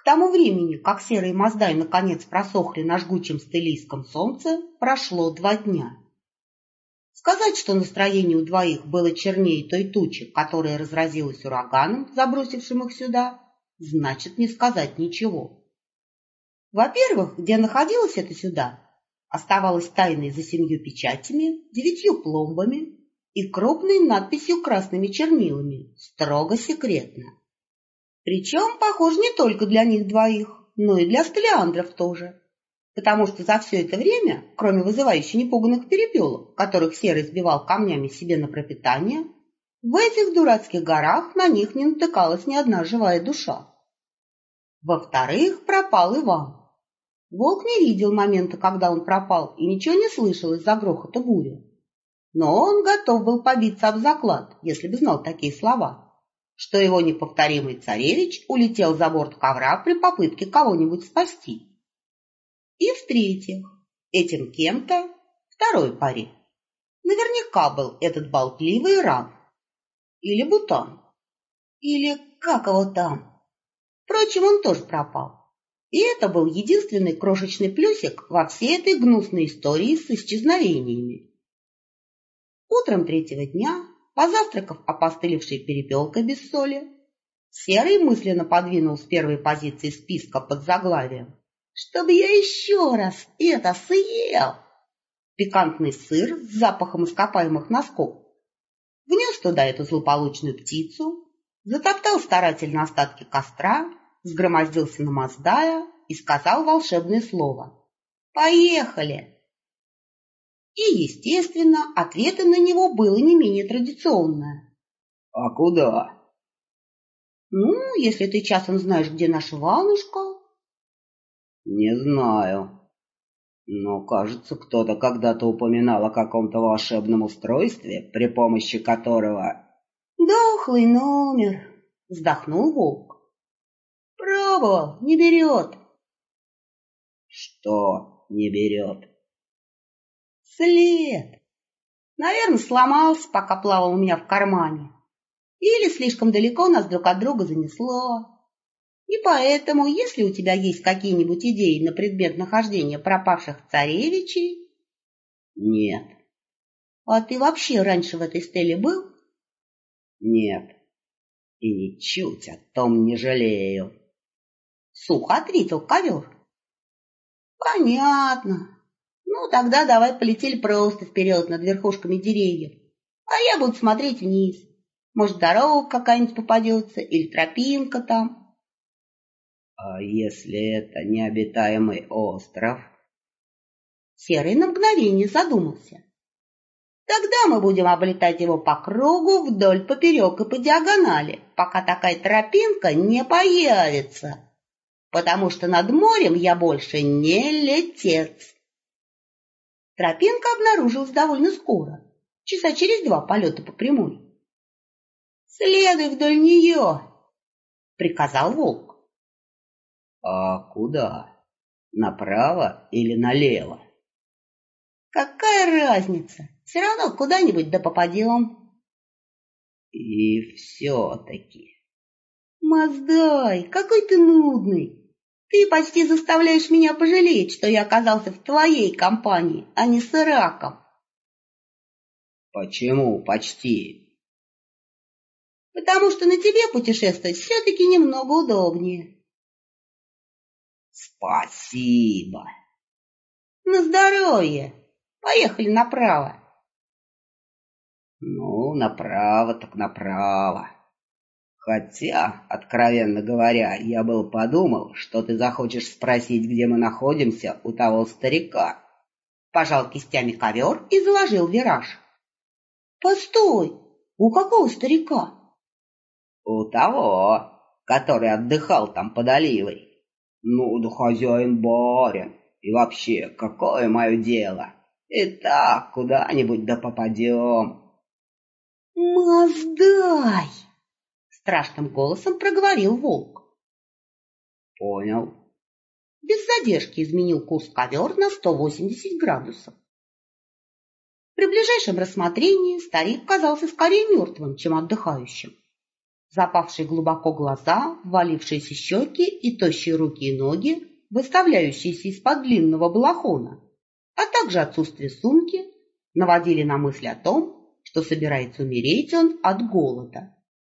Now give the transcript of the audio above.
К тому времени, как серые маздаи наконец просохли на жгучем стылийском солнце, прошло 2 дня. Сказать, что настроение у двоих было чернее той тучи, которая разразилась ураганом, забросившим их сюда, значит не сказать ничего. Во-первых, где находилось это сюда, оставалось тайной за 7 печатями, 9 пломбами и крупной надписью красными чернилами «Строго секретно». Причем, похоже, не только для них двоих, но и для столиандров тоже. Потому что за все это время, кроме вызывающе непуганных перепелок, которых Серый сбивал камнями себе на пропитание, в этих дурацких горах на них не натыкалась ни одна живая душа. Во-вторых, пропал Иван. Волк не видел момента, когда он пропал, и ничего не слышал из-за грохота бури. Но он готов был побиться об заклад, если бы знал такие слова, что его неповторимый царевич улетел за борт ковра при попытке кого-нибудь спасти. И в-третьих, этим кем-то, второй паре, наверняка был этот болтливый Ран, или Бутан, или как его там. Впрочем, он тоже пропал. И это был единственный крошечный плюсик во всей этой гнусной истории с исчезновениями. Утром 3-го дня, позавтракав опостылевшей перепелкой без соли, Серый мысленно подвинул с первой позиции списка под заглавием «Чтобы я еще раз это съел!» пикантный сыр с запахом ископаемых носков, внес туда эту злополучную птицу, затоптал старательно остатки костра, сгромоздился на Маздая и сказал волшебное слово «Поехали!». И, естественно, ответом на него было не менее традиционное. «А куда?» «Ну, если ты часом знаешь, где наша Иванушка». «Не знаю. Но, кажется, кто-то когда-то упоминал о каком-то волшебном устройстве, при помощи которого...» «Дохлый номер», — вздохнул волк. «Пробовал, не берет». «Что не берет?» «След. Наверное, сломался, пока плавал у меня в кармане. Или слишком далеко нас друг от друга занесло. И поэтому, если у тебя есть какие-нибудь идеи на предмет нахождения пропавших царевичей...» «Нет». «А ты вообще раньше в этой стеле был?» «Нет. И ничуть о том не жалею», — сухо ответил ковер. «Понятно. Ну, тогда давай полетели просто вперед над верхушками деревьев, а я буду смотреть вниз. Может, дорога какая-нибудь попадется или тропинка там». «А если это необитаемый остров?» Серый на мгновение задумался. «Тогда мы будем облетать его по кругу вдоль, поперек и по диагонали, пока такая тропинка не появится, потому что над морем я больше не летец». Тропинка обнаружилась довольно скоро, часа через 2 полета по прямой. «Следуй вдоль нее», — приказал волк. «А куда? Направо или налево?» «Какая разница? Все равно куда-нибудь да попадем». «И все-таки...» «Маздай, какой ты нудный! Ты почти заставляешь меня пожалеть, что я оказался в твоей компании, а не с Ираком». «Почему почти?» «Потому что на тебе путешествовать все-таки немного удобнее». «Спасибо». «На здоровье! Поехали направо». «Ну, направо так направо. Хотя, откровенно говоря, я был подумал, что ты захочешь спросить, где мы находимся, у того старика». Пожал кистями ковер и заложил вираж. «Постой! У какого старика?» «У того, который отдыхал там под оливой. Ну да хозяин барин. И вообще, какое мое дело? Итак, куда-нибудь да попадем». «Маздай!» — страшным голосом проговорил волк. «Понял». Без задержки изменил курс ковер на 180 градусов. При ближайшем рассмотрении старик казался скорее мертвым, чем отдыхающим. Запавшие глубоко глаза, ввалившиеся щеки и тощие руки и ноги, выставляющиеся из-под длинного балахона, а также отсутствие сумки, наводили на мысль о том, что собирается умереть он от голода.